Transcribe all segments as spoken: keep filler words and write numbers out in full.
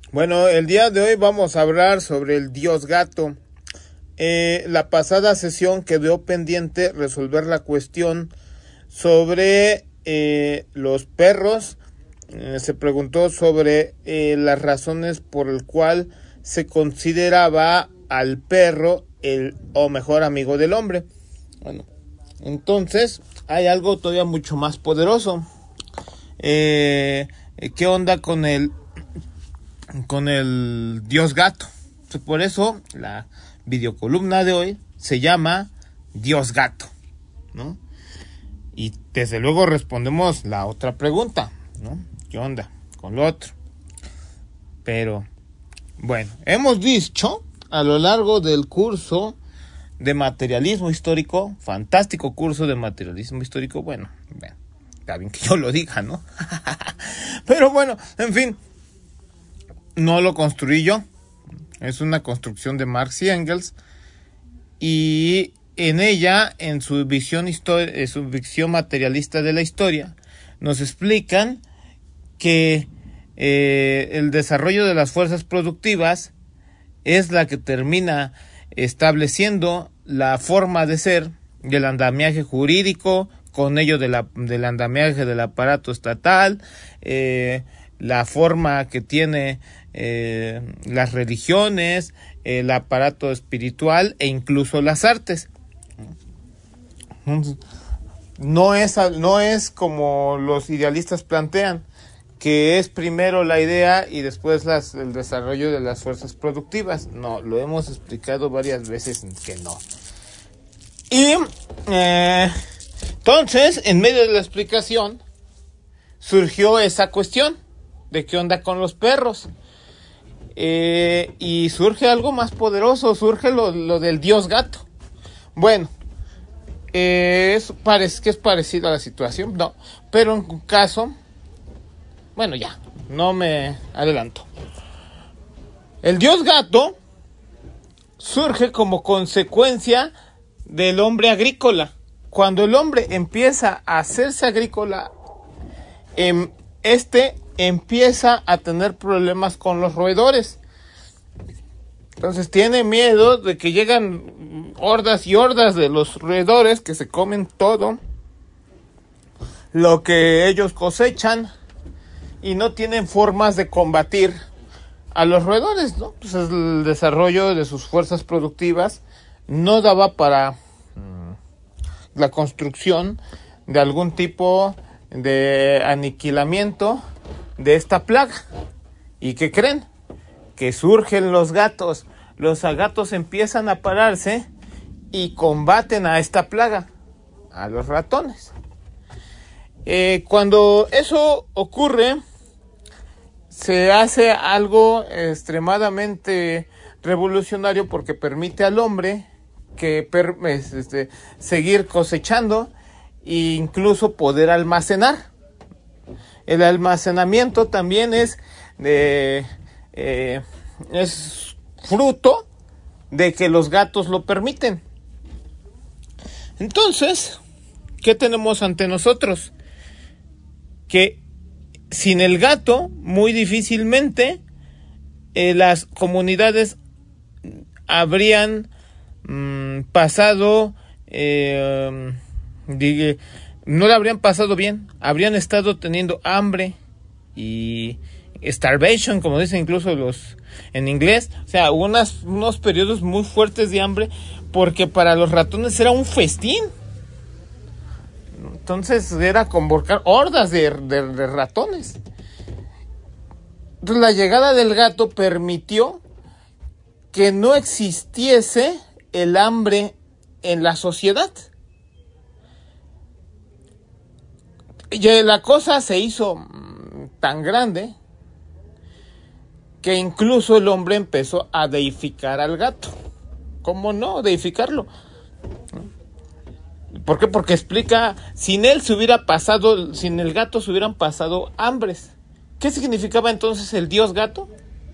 Bueno, el día de hoy vamos a hablar sobre el dios gato. Eh, la pasada sesión quedó pendiente resolver la cuestión sobre eh, los perros. Eh, se preguntó sobre eh, las razones por el cual se consideraba al perro el o mejor amigo del hombre. Bueno, entonces hay algo todavía mucho más poderoso. Eh, ¿Qué onda con el con el dios gato? Por eso la videocolumna de hoy se llama Dios Gato, ¿no? Y desde luego respondemos la otra pregunta, ¿no? ¿Qué onda con lo otro? Pero bueno, hemos dicho a lo largo del curso de materialismo histórico, fantástico curso de materialismo histórico, bueno, bueno está bien que yo lo diga, ¿no? Pero bueno, en fin, no lo construí yo, es una construcción de Marx y Engels, y en ella, en su visión, histori- en su visión materialista de la historia, nos explican que eh, el desarrollo de las fuerzas productivas es la que termina estableciendo la forma de ser del andamiaje jurídico, con ello de la, del andamiaje del aparato estatal, eh, la forma que tiene eh, las religiones, el aparato espiritual e incluso las artes. No es, no es como los idealistas plantean, que es primero la idea y después las, el desarrollo de las fuerzas productivas. No, lo hemos explicado varias veces que no. Y eh, entonces, en medio de la explicación, surgió esa cuestión de qué onda con los perros. Eh, y surge algo más poderoso, surge lo, lo del dios gato. Bueno, eh, es, parece que es parecido a la situación, no, pero en un caso, bueno, ya, no me adelanto. El dios gato surge como consecuencia del hombre agrícola. Cuando el hombre empieza a hacerse agrícola, eh, este empieza a tener problemas con los roedores. Entonces tiene miedo de que llegan hordas y hordas de los roedores que se comen todo lo que ellos cosechan y no tienen formas de combatir a los roedores, ¿no? Pues el desarrollo de sus fuerzas productivas no daba para mm, la construcción de algún tipo de aniquilamiento de esta plaga. ¿Y qué creen? Que surgen los gatos. Los gatos empiezan a pararse y combaten a esta plaga, a los ratones. Eh, cuando eso ocurre, se hace algo extremadamente revolucionario porque permite al hombre que per, este, seguir cosechando e incluso poder almacenar. El almacenamiento también es de, eh, es fruto de que los gatos lo permiten. Entonces, ¿qué tenemos ante nosotros? Que sin el gato, muy difícilmente eh, las comunidades habrían mmm, pasado, eh, digue, no la habrían pasado bien, habrían estado teniendo hambre y starvation, como dicen incluso los en inglés, o sea, unas, unos periodos muy fuertes de hambre, porque para los ratones era un festín. Entonces era convocar hordas de, de, de ratones. Entonces la llegada del gato permitió que no existiese el hambre en la sociedad. Y la cosa se hizo tan grande que incluso el hombre empezó a deificar al gato. ¿Cómo no deificarlo? ¿Por qué? Porque explica, sin él se hubiera pasado, sin el gato se hubieran pasado hambres. ¿Qué significaba entonces el dios gato?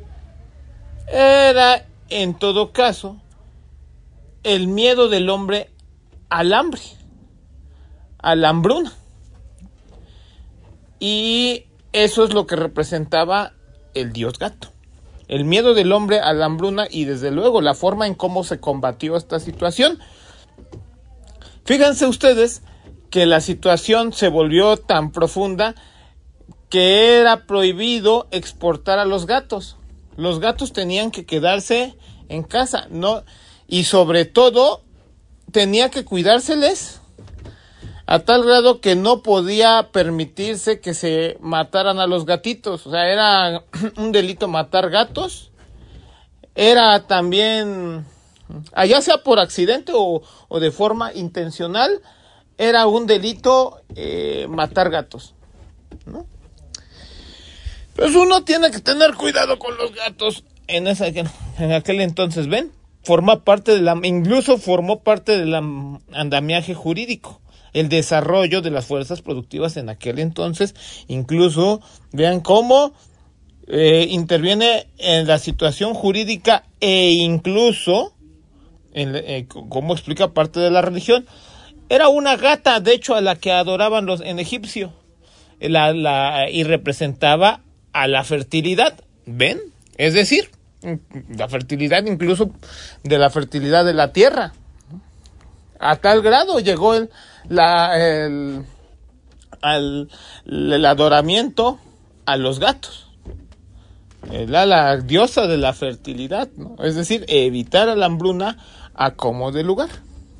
Era, en todo caso, el miedo del hombre al hambre, a la hambruna. Y eso es lo que representaba el dios gato. el miedo del hombre a la hambruna y desde luego la forma en cómo se combatió esta situación. Fíjense ustedes que la situación se volvió tan profunda que era prohibido exportar a los gatos. Los gatos tenían que quedarse en casa, no, y sobre todo tenía que cuidárseles a tal grado que no podía permitirse que se mataran a los gatitos. O sea, era un delito matar gatos. Era también, ya sea por accidente o, o de forma intencional, era un delito eh, matar gatos, ¿no? Pues uno tiene que tener cuidado con los gatos en esa, en aquel entonces, ¿ven? Forma parte de la, incluso formó parte del andamiaje jurídico, el desarrollo de las fuerzas productivas en aquel entonces. Incluso vean cómo eh, interviene en la situación jurídica e incluso en, eh, cómo explica parte de la religión. Era una gata, de hecho, a la que adoraban los en egipcio, la, la, y representaba a la fertilidad, ¿ven? Es decir, la fertilidad incluso de la fertilidad de la tierra. A tal grado llegó el, la, el, al, el adoramiento a los gatos. La, la diosa de la fertilidad, ¿no? Es decir, evitar a la hambruna a como de lugar.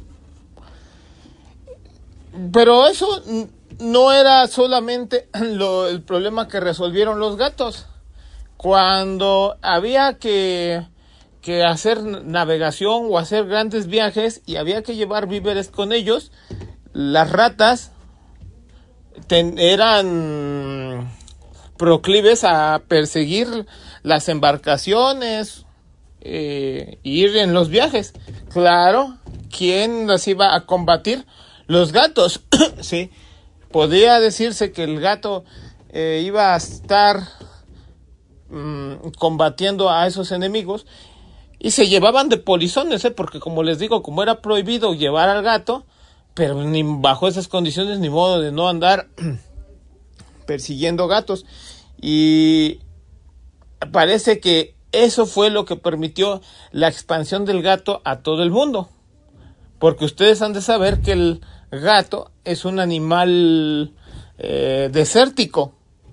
Pero eso no era solamente lo, el problema que resolvieron los gatos. Cuando había que, que hacer navegación o hacer grandes viajes y había que llevar víveres con ellos, las ratas ten, eran proclives a perseguir las embarcaciones, eh, ir en los viajes. Claro, ¿quién las iba a combatir? Los gatos. Sí, podría decirse que el gato eh, iba a estar mmm, combatiendo a esos enemigos y se llevaban de polizones, ¿eh? Porque como les digo, como era prohibido llevar al gato, pero ni bajo esas condiciones ni modo de no andar persiguiendo gatos. Y parece que eso fue lo que permitió la expansión del gato a todo el mundo, porque ustedes han de saber que el gato es un animal eh, desértico.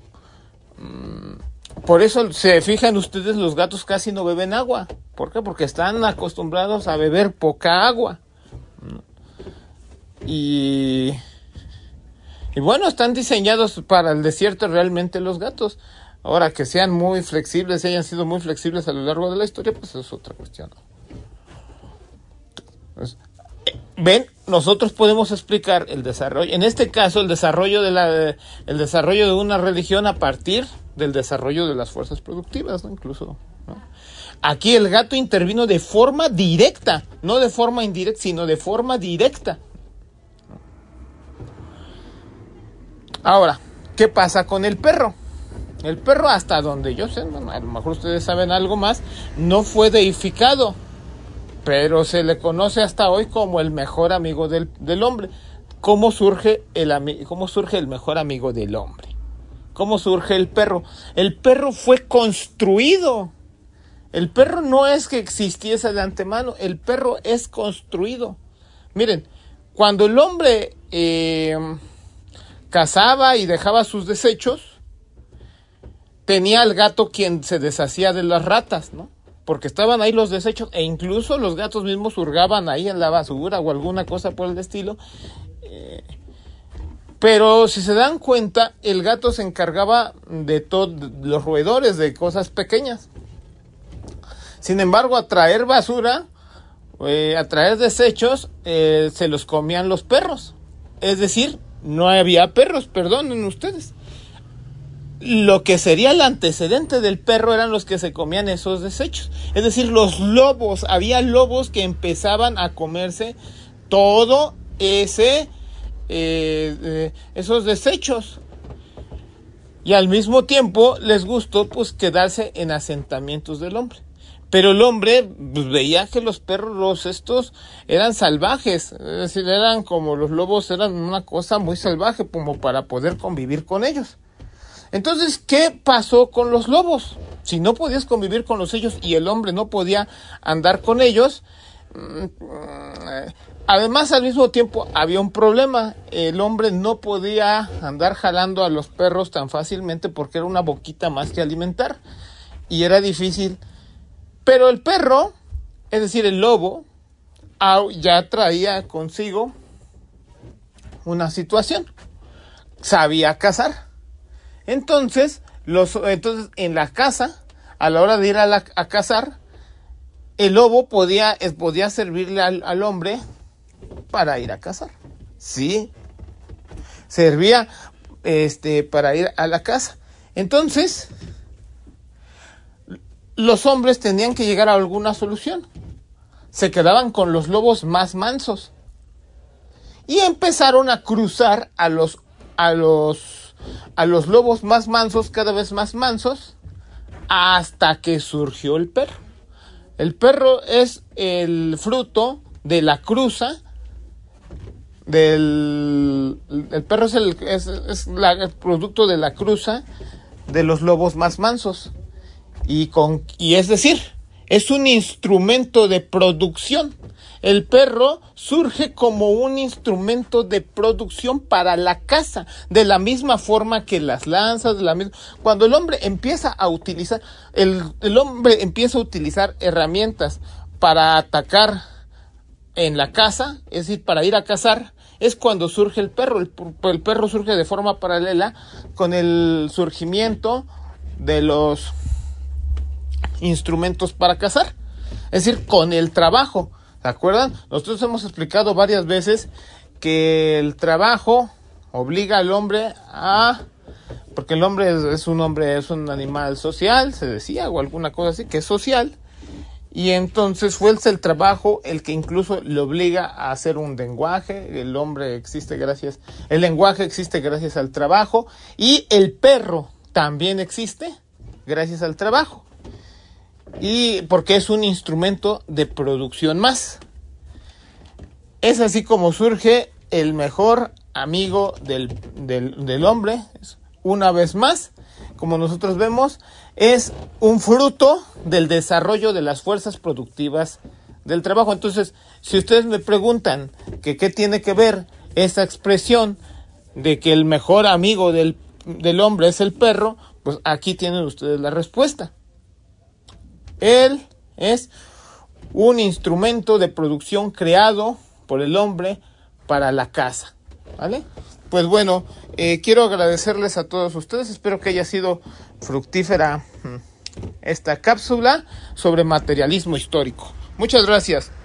Por eso se fijan ustedes, los gatos casi no beben agua. ¿Por qué? Porque están acostumbrados a beber poca agua. Y, y bueno, están diseñados para el desierto realmente los gatos. Ahora, que sean muy flexibles, hayan sido muy flexibles a lo largo de la historia, pues es otra cuestión. Pues, ven, nosotros podemos explicar el desarrollo, en este caso el desarrollo de la, el desarrollo de una religión a partir del desarrollo de las fuerzas productivas, ¿no? Incluso, ¿no? Aquí el gato intervino de forma directa, no de forma indirecta, sino de forma directa. Ahora, ¿qué pasa con el perro? El perro, hasta donde yo sé, bueno, a lo mejor ustedes saben algo más, no fue deificado, pero se le conoce hasta hoy como el mejor amigo del, del hombre. ¿Cómo surge el, cómo surge el mejor amigo del hombre? ¿Cómo surge el perro? El perro fue construido. El perro no es que existiese de antemano, el perro es construido. Miren, cuando el hombre eh, cazaba y dejaba sus desechos, tenía al gato quien se deshacía de las ratas, ¿no? Porque estaban ahí los desechos e incluso los gatos mismos hurgaban ahí en la basura o alguna cosa por el estilo. Eh, pero si se dan cuenta, el gato se encargaba de todos los roedores, de cosas pequeñas. Sin embargo, a traer basura, eh, a traer desechos, eh, se los comían los perros. Es decir, no había perros, perdonen ustedes. Lo que sería el antecedente del perro eran los que se comían esos desechos. Es decir, los lobos. Había lobos que empezaban a comerse todo ese, eh, eh, esos desechos. Y al mismo tiempo les gustó pues quedarse en asentamientos del hombre. Pero el hombre pues, veía que los perros estos eran salvajes. Es decir, eran como los lobos, eran una cosa muy salvaje como para poder convivir con ellos. Entonces, ¿qué pasó con los lobos? Si no podías convivir con los ellos y el hombre no podía andar con ellos, además al mismo tiempo había un problema. El hombre no podía andar jalando a los perros tan fácilmente porque era una boquita más que alimentar y era difícil. Pero el perro, es decir, el lobo, ya traía consigo una situación. Sabía cazar. Entonces, los, entonces en la casa, a la hora de ir a, la, a cazar, el lobo podía, podía servirle al, al hombre para ir a cazar. Sí, servía este, para ir a la caza. Entonces, los hombres tenían que llegar a alguna solución. Se quedaban con los lobos más mansos y empezaron a cruzar a los, a los, a los lobos más mansos, cada vez más mansos, hasta que surgió el perro. El perro es el fruto de la cruza del el perro es el es, es la, el producto de la cruza de los lobos más mansos y con y es decir, es un instrumento de producción. El perro surge como un instrumento de producción para la caza, de la misma forma que las lanzas, de la misma... Cuando el hombre empieza a utilizar, el, el hombre empieza a utilizar herramientas para atacar en la caza, es decir, para ir a cazar, es cuando surge el perro. El, el perro surge de forma paralela con el surgimiento de los instrumentos para cazar, es decir, con el trabajo. ¿Se acuerdan? Nosotros hemos explicado varias veces que el trabajo obliga al hombre a... Porque el hombre es, es un hombre, es un animal social, se decía, o alguna cosa así, que es social. Y entonces fue el trabajo el que incluso le obliga a hacer un lenguaje. El hombre existe gracias... El lenguaje existe gracias al trabajo. Y el perro también existe gracias al trabajo. Y porque es un instrumento de producción más. Es así como surge el mejor amigo del, del, del hombre. Una vez más, como nosotros vemos, es un fruto del desarrollo de las fuerzas productivas del trabajo. Entonces, si ustedes me preguntan que qué tiene que ver esa expresión de que el mejor amigo del, del hombre es el perro, pues aquí tienen ustedes la respuesta. Él es un instrumento de producción creado por el hombre para la caza, ¿vale? Pues bueno, eh, quiero agradecerles a todos ustedes. Espero que haya sido fructífera esta cápsula sobre materialismo histórico. Muchas gracias.